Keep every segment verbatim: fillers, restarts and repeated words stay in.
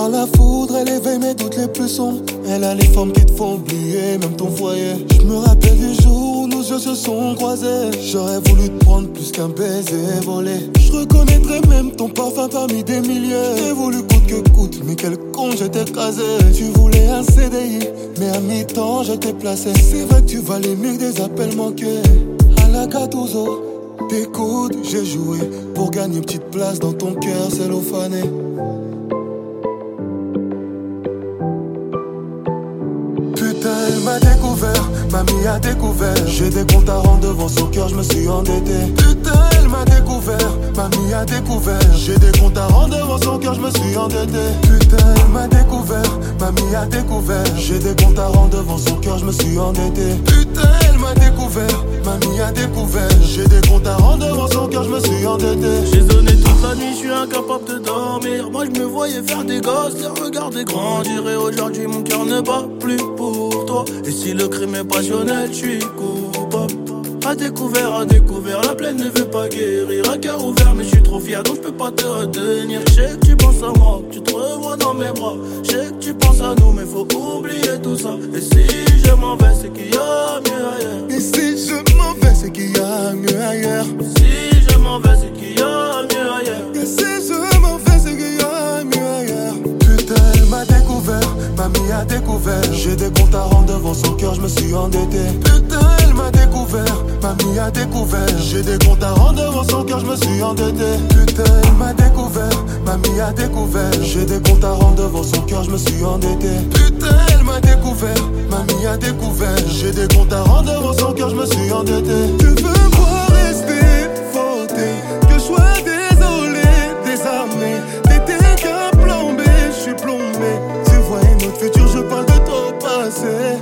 Par la foudre, elle éveille mes doutes les plus sombres. Elle a les formes qui te font oublier, même ton foyer. Je me rappelle du jour où nos yeux se sont croisés. J'aurais voulu te prendre plus qu'un baiser volé. Je reconnaîtrais même ton parfum parmi des milliers. J'ai voulu coûte que coûte, mais quel con j'étais écrasé. Tu voulais un C D I, mais à mi-temps je t'ai placé. C'est vrai que tu valais mieux que des appels manqués. À la Gattuso, t'écoutes, j'ai joué pour gagner une petite place dans ton cœur cellophané. Elle m'a découvert, mamie a découvert. J'ai des comptes à rendre devant son cœur, je me suis endetté. Putain, elle m'a découvert, mamie a découvert. J'ai des comptes à rendre devant son cœur, je me suis endetté. Putain, elle m'a découvert, mamie a découvert. J'ai des comptes à rendre devant son cœur, je me suis endetté. Putain, elle m'a découvert, mamie a découvert. J'ai des comptes à rendre devant son cœur, je me suis endetté. J'ai donné toute la nuit, je suis incapable de dormir. Moi je me voyais faire des gosses, les regarder grandir. Et aujourd'hui mon cœur ne bat plus pour toi. Et si le crime est passionnel, je suis coupable. À découvert, à découvert, la plaine ne veut pas guérir. Un cœur ouvert, mais je suis trop fier, donc je peux pas te retenir. Je sais que tu penses à moi, que tu te revois dans mes bras. Je sais que tu penses à nous, mais faut oublier tout ça. Et si je m'en vais, c'est qu'il y a mieux ailleurs. Et si je m'en vais, c'est qu'il y a mieux ailleurs. Si je m'en vais, c'est qu'il y a mieux ailleurs. Et si je m'en vais, c'est qu'il y a mieux ailleurs. Putain, elle m'a découvert, mamie a découvert. J'ai des comptes à rendre devant son cœur, je me suis endetté. Putain, elle m'a découvert, mamie a découvert. J'ai des comptes à rendre devant son cœur, je me suis endetté. Putain, elle m'a découvert, mamie a découvert. J'ai des comptes à rendre devant son cœur, je me suis endetté. Putain, elle m'a découvert, mamie a découvert. J'ai des comptes à rendre devant son cœur, je me suis endetté. Tu veux me voir rester fauté, que je sois désolé, désarmé. T'étais qu'un plan B, je suis plombé. Tu vois notre futur, je parle de ton passé.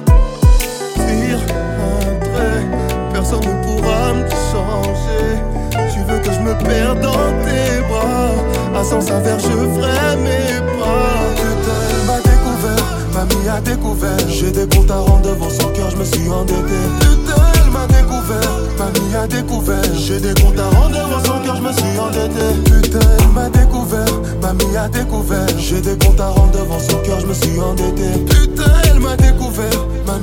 Tire un trait, personne ne pourra me changer. Tu veux que je me perde dans tes bras. À sens inverse, je ferai mes pas. Putain, elle m'a découvert, mamie a découvert. J'ai des comptes à rendre devant son cœur, je me suis endetté. Putain, elle m'a découvert, mamie a découvert. J'ai des comptes à rendre devant son cœur, je me suis endetté. Putain, elle m'a découvert, mamie a découvert. J'ai des comptes à rendre devant son cœur, je me suis endetté. Putain, elle m'a découvert, mamie